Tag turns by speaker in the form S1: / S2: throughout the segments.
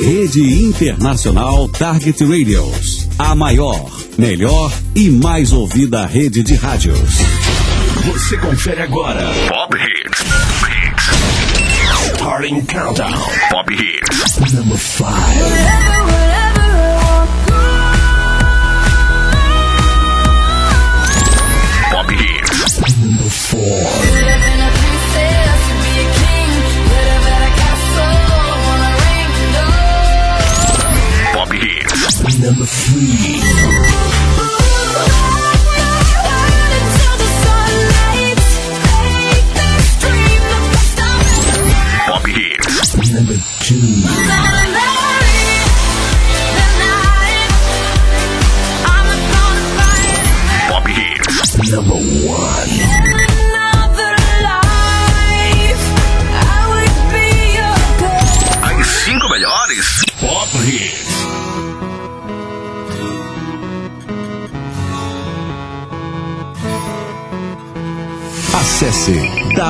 S1: Rede Internacional Target Radios. A maior, melhor e mais ouvida rede de rádios.
S2: Você confere agora Pop Hits. Starting Countdown. Pop Hits. Number 5. Pop Hits. Number 4. Number 3. Pop Hits. Number 2. Pop Hits. Number 1. As 5 melhores Pop Hits.
S1: Acesse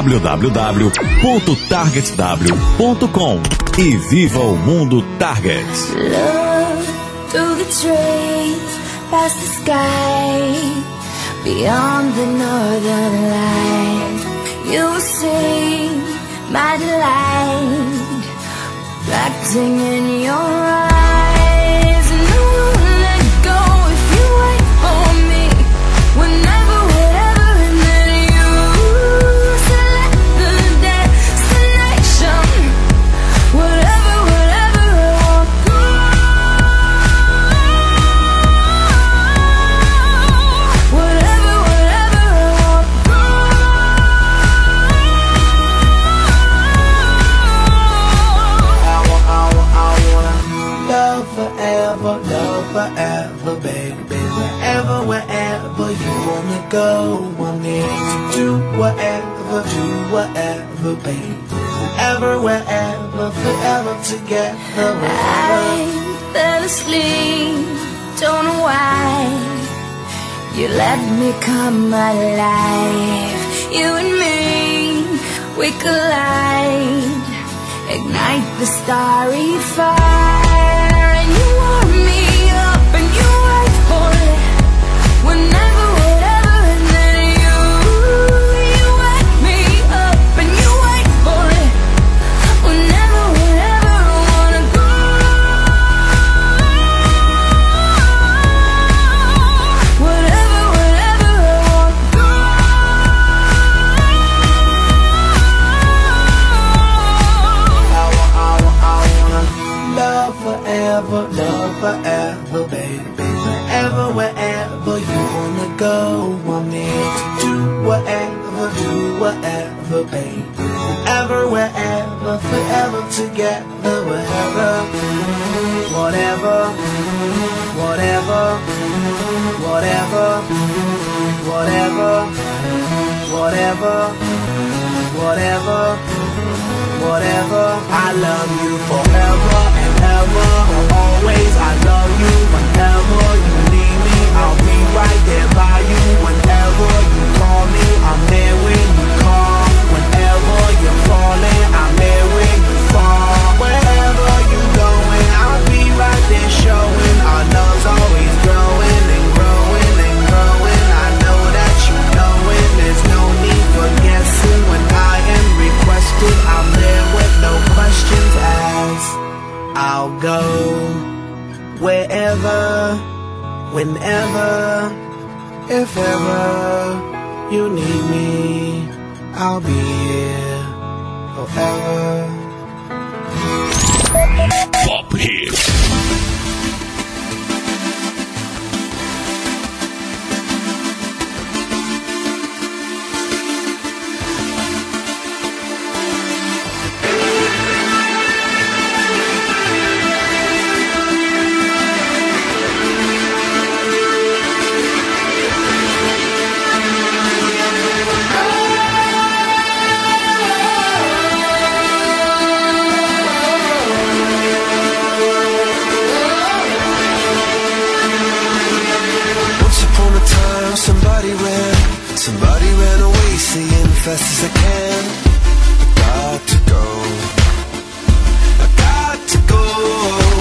S1: www.targetw.com e viva o mundo Target.
S3: Look through the trees, past the sky, beyond the northern light. You will see my delight, reflecting in your eyes. And I won't let go if you wait for me. Whenever forever, baby, wherever you wanna go, I'm here to do whatever, baby, wherever, forever together. I fell asleep, don't know why, you let me come alive, you and me, we collide, ignite the starry fire, and you warm me up and you wait for it. Whenever, whatever, and then you wake me up and you wait for it. Whenever, whatever, I wanna go. Whatever, whatever, I wanna go. Love forever, baby, wherever you wanna go, I'm here to do whatever, baby, wherever, forever together, whatever, whatever, whatever, whatever, whatever, whatever, whatever, whatever. I love you forever and ever, always. I love you whenever you need me. I'll be right there by you whenever you call me. I'm there when you call. Whenever you're falling, I'm there when you fall. Wherever you're going, I'll be right there showing. Our love's always growing and growing and growing. I know that you know it. There's no need for guessing. When I am requested, I'm there with no questions asked. I'll go wherever, whenever, if ever you need me, I'll be here forever.
S2: Pop Hits.
S4: Somebody ran away saying fast as I can, I got to go, I got to go.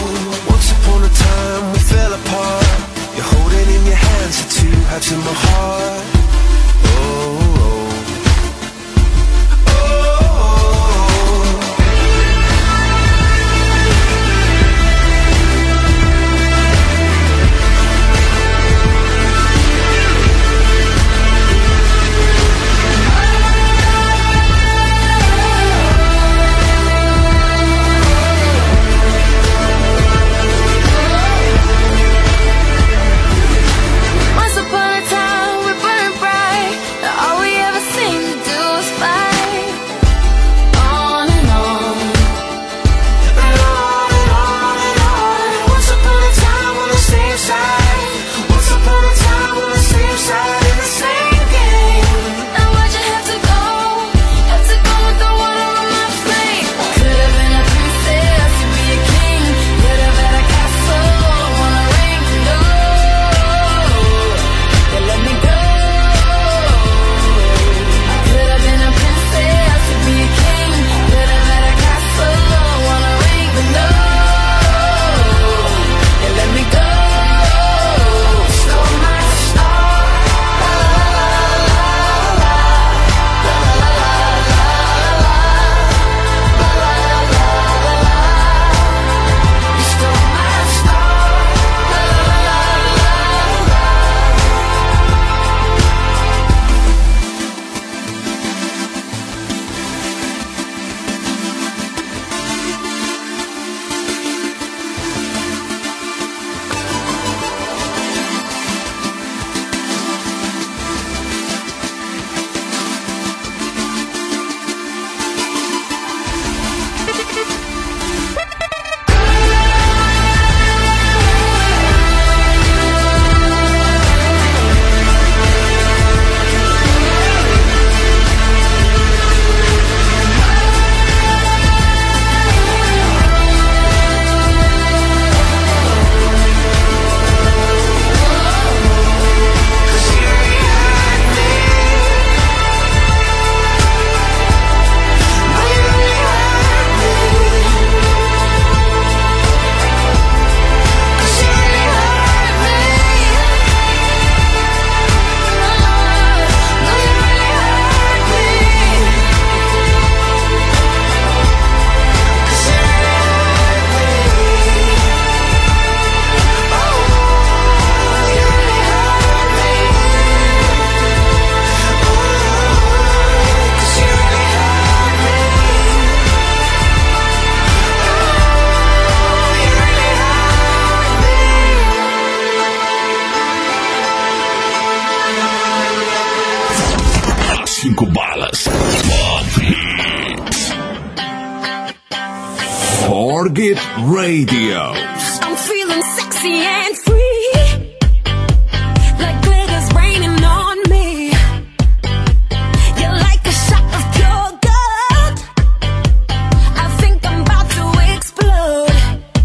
S2: Forget Radio.
S5: I'm feeling sexy and free, like glitter's raining on me. You're like a shot of pure gold. I think I'm about to explode.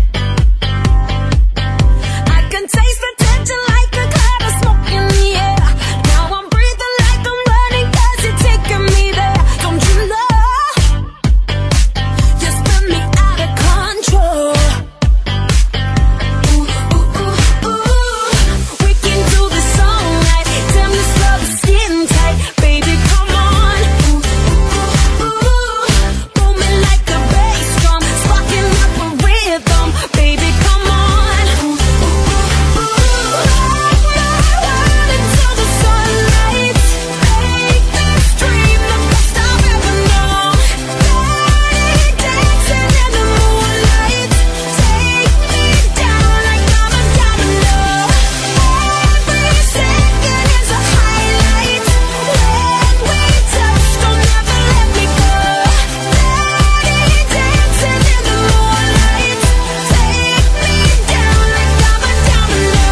S5: I can taste the tension like a cloud of smoke in the air. Now I'm breathing like I'm running 'cause you're taking me there. Don't you know? You spin me out of control. We can do this all night. Damn, this love is getting tight. Baby, come on. Booming like a bass drum, sparking up a rhythm. Baby, come on. Ride until the sunlight. Make this dream the best I've ever known. Dancing in the moonlight. Take me down like I'm a domino. Every second is a highlight. When we touch, don't ever let me go. Dancing in the moonlight. Take me down like I'm a domino.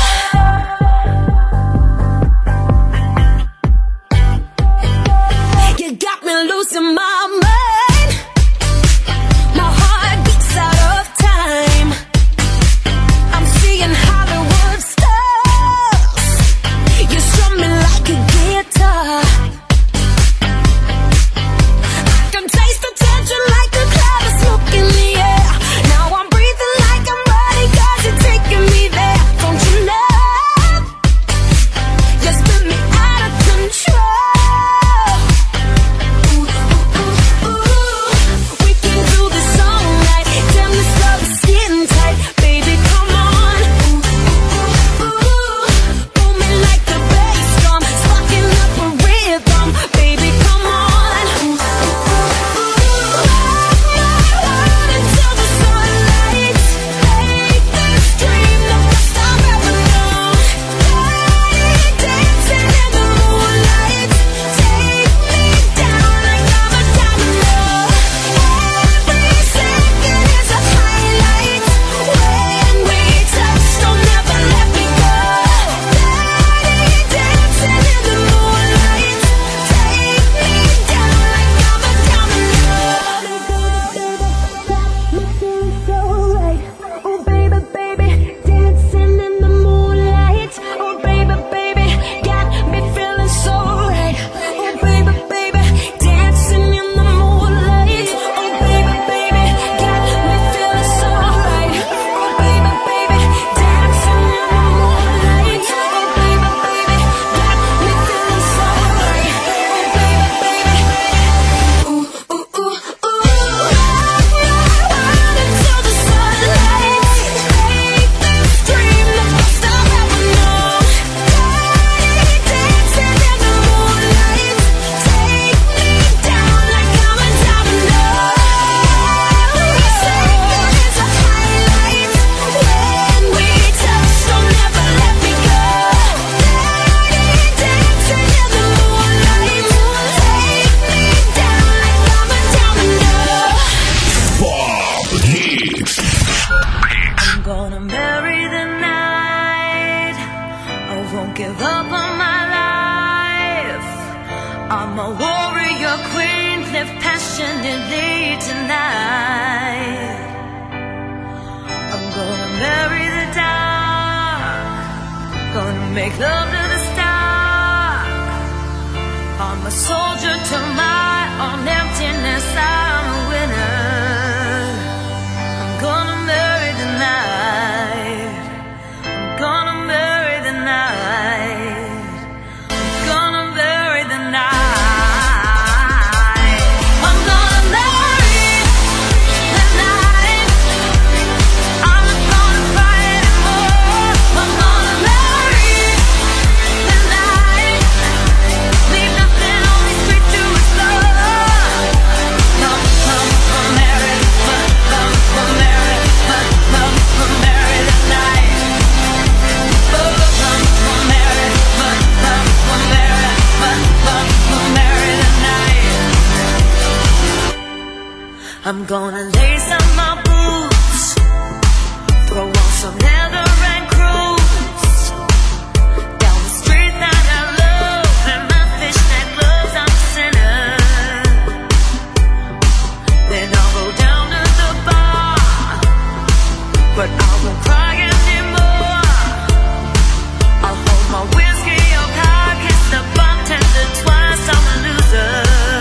S5: You got me losing my mind. My heart beats out of time. I'm seeing Hollywood stars. You strum me like a guitar. I can taste the tension like a cloud of smoke in the air. Now I'm breathing like I'm running 'cause you're taking me there. Don't you know? You spin me out of control. We can do this all night. Damn, this love is getting tight. Baby, come on. Booming like a bass drum, sparking up a rhythm. Baby, come on. Ride until the sunlight. Make this dream the best I've ever known. Dancing in the moonlight. Take me down like I'm a domino. Every second is a highlight. When we touch, don't ever let me go. Dancing in the moonlight. Take me down like I'm a domino. Looking so right. Oh baby, baby, dancing in the moonlight. Oh baby, baby, got me feeling so right. Oh baby, baby, dancing in the moonlight. Oh baby, baby, got me feeling so right. Oh baby, baby, dancing in the moonlight. Oh baby, baby, got me feeling so right. Oh baby, baby, ooh ooh ooh ooh. Ride until the sunlight. Make this dream the best I've ever known. Dancing in the moonlight. Take me down like I'm a domino. Every second is a highlight. When we touch, don't ever let me go. Dancing in the moonlight. Take me down like I'm a domino.
S2: Pop Hits.
S5: I'm gonna marry the night. I won't give up on my life. I'm a warrior queen, live passionately tonight. I'm gonna marry the dark. Gonna make love to the stars. I'm a soldier to my own emptiness. I'm a winner. I'm gonna marry the night. I'm gonna marry the night. I'm gonna marry the night. I'm gonna marry the night. I'm not gonna fight anymore. I'm gonna marry the night. Leave nothing, only straight to his love. I'm gonna lace up my boots, throw on some leather and cruise down the street that I love, and my fishnet gloves, I'm a sinner. Then I'll go down to the bar, but I won't cry anymore. I'll hold my whiskey up high, kiss the bartender twice, I'm a loser.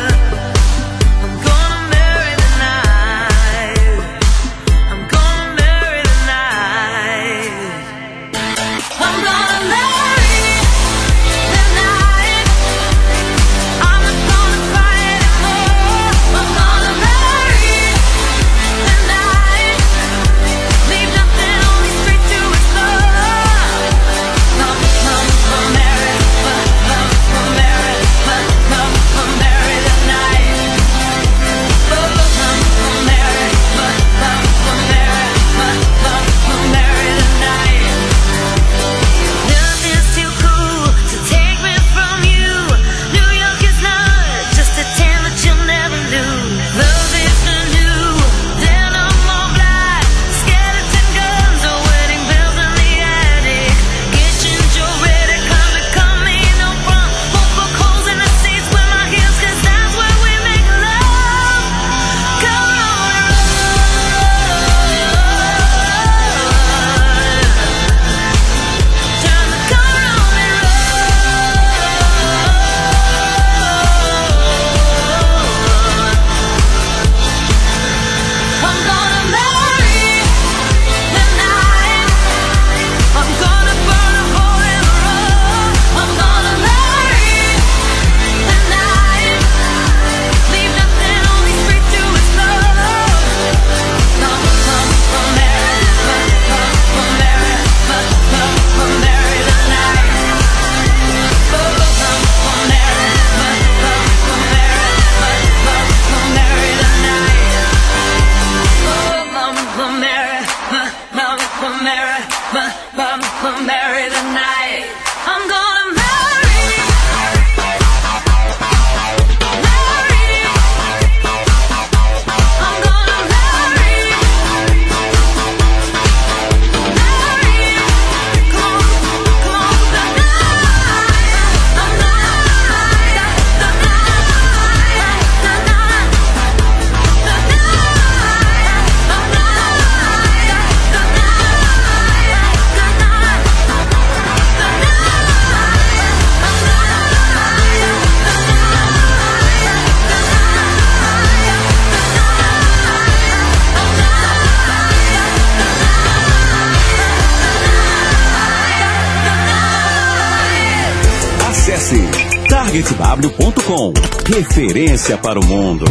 S1: targetw.com, referência para o mundo.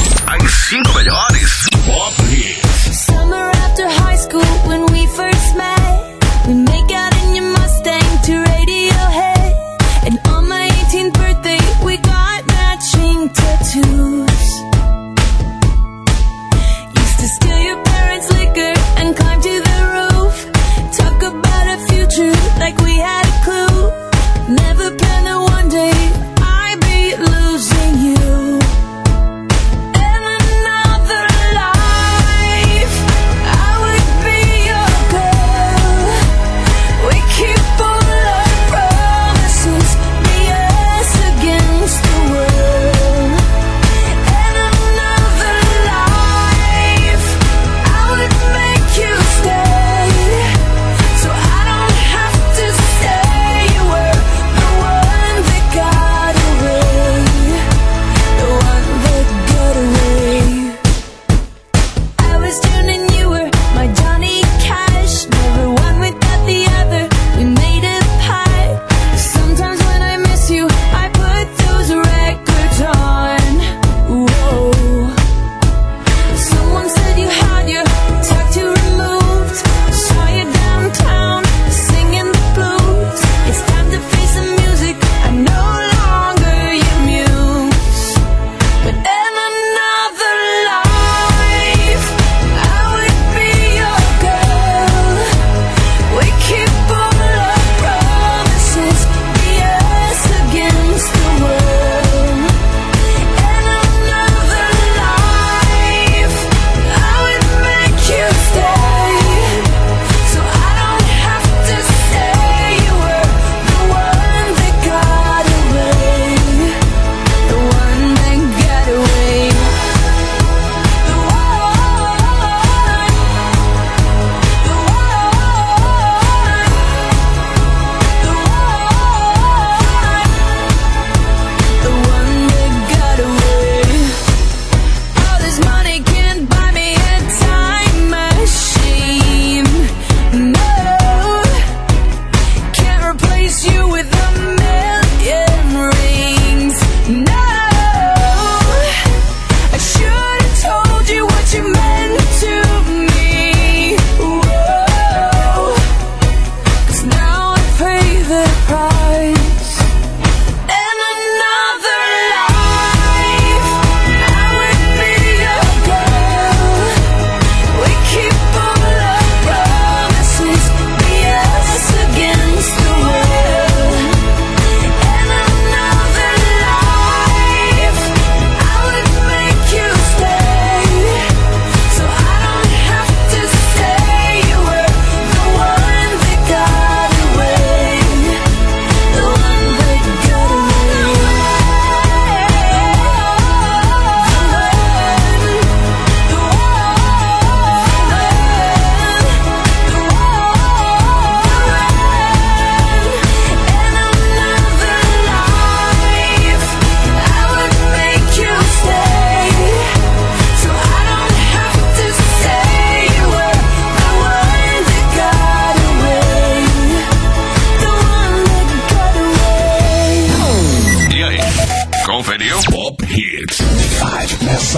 S2: As 5 melhores Pop Hits.
S5: Summer after high school when we first met, we make out in your Mustang to Radiohead, and on my 18th birthday we got matching tattoos. Used to steal your parents' liquor and climb to the roof, talk about a future like we had a clue. Never planned that one day I'd be losing you. And another life I would be your girl. We keep all our promises, be us against the world. And another life I would make you stay, so I don't have to stay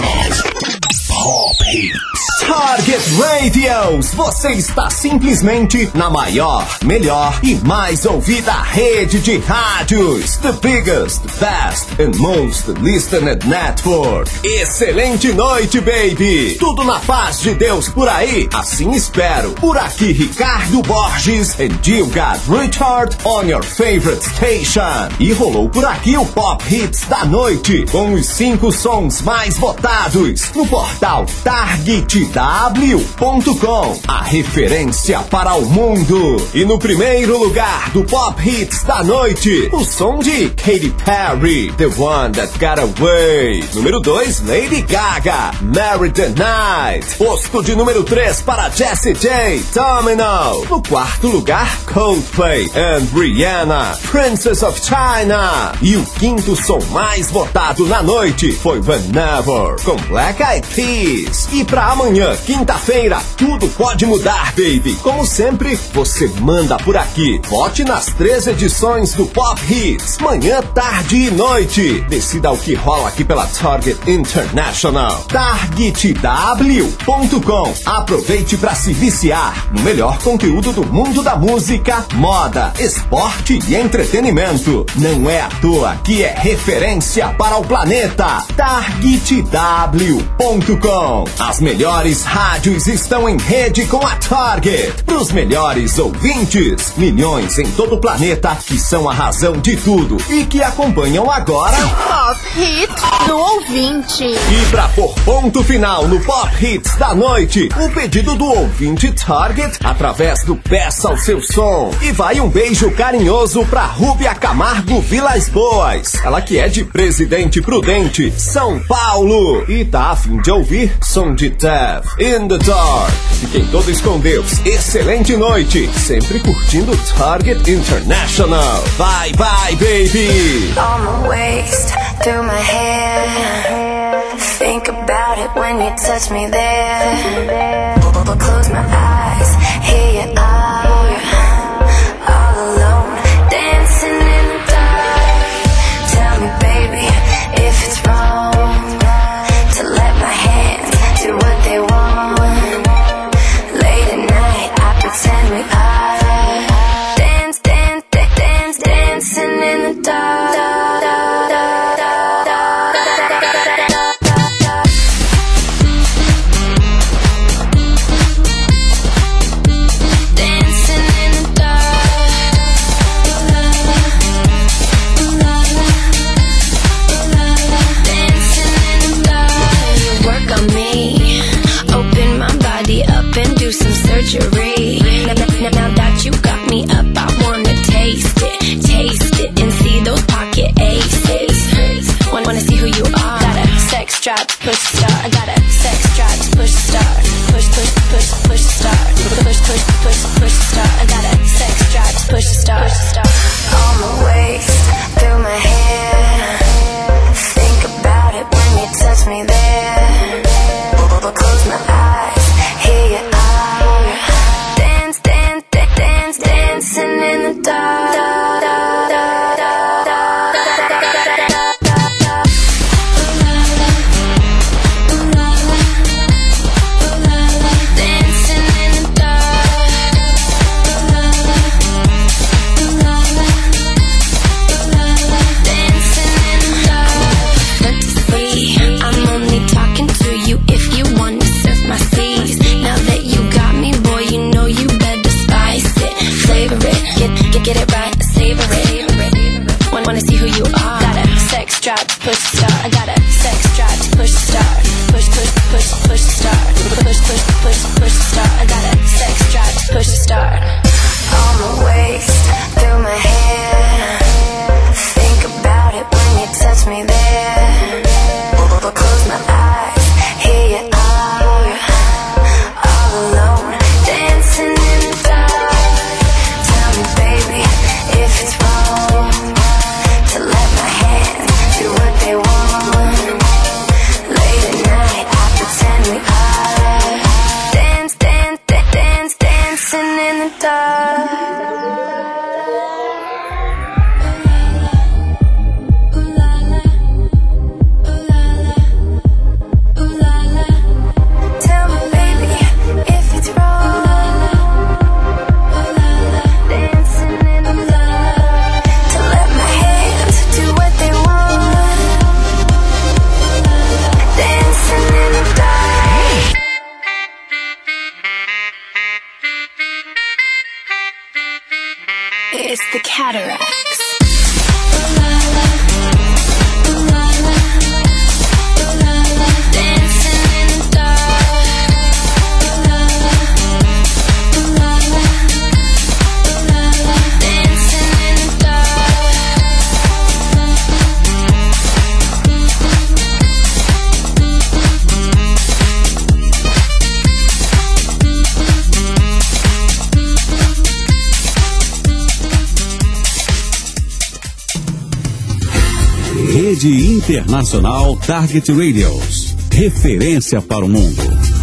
S2: Pop Hits.
S6: Target Radios, você está simplesmente na maior, melhor e mais ouvida rede de rádios. The biggest, best and most listened network. Excelente noite, baby. Tudo na paz de Deus por aí, assim espero. Por aqui, Ricardo Borges and you got Richard on your favorite station. E rolou por aqui o Pop Hits da noite, com os 5 sons mais votados no portal TargetW.com, a referência para o mundo. E no primeiro lugar do Pop Hits da noite, o som de Katy Perry, The One That Got Away. Número 2, Lady Gaga, Marry the Night. Posto de número 3 para Jessie J, Domino. No quarto lugar, Coldplay and Rihanna, Princess of China. E o quinto som mais votado na noite foi Whenever, com Black Eyed Peas. E pra amanhã, quinta-feira, tudo pode mudar, baby. Como sempre, você manda por aqui. Vote nas 3 edições do Pop Hits, manhã, tarde e noite. Decida o que rola aqui pela Target International. TargetW.com. Aproveite para se viciar no melhor conteúdo do mundo da música, moda, esporte e entretenimento. Não é à toa que é referência para o planeta. TargetW.com. As melhores rádios estão em rede com a Target. Para os melhores ouvintes, milhões em todo o planeta que são a razão de tudo e que acompanham agora
S7: Pop Hits do ouvinte.
S6: E para pôr ponto final no Pop Hits da noite, o pedido do ouvinte Target através do Peça o Seu Som. E vai um beijo carinhoso para Rúbia Camargo Vilas Boas, ela que é de Presidente Prudente, São Paulo, e tá a fim de ouvir som de Dev in the Dark. Fiquem todos com Deus, excelente noite, sempre curtindo Target International. Bye bye, baby.
S5: On my waist, through my hair. Think about it when you touch me there. Close my eyes, here you are, all alone, dancing in the dark. Tell me, baby, if it's wrong to let my hands do what they want. Late at night, I pretend we are dancing in the dark. Dancing cataracts. Dancing in the dark. Dancing in the
S1: Rede Internacional Target Radios. Referência para o mundo.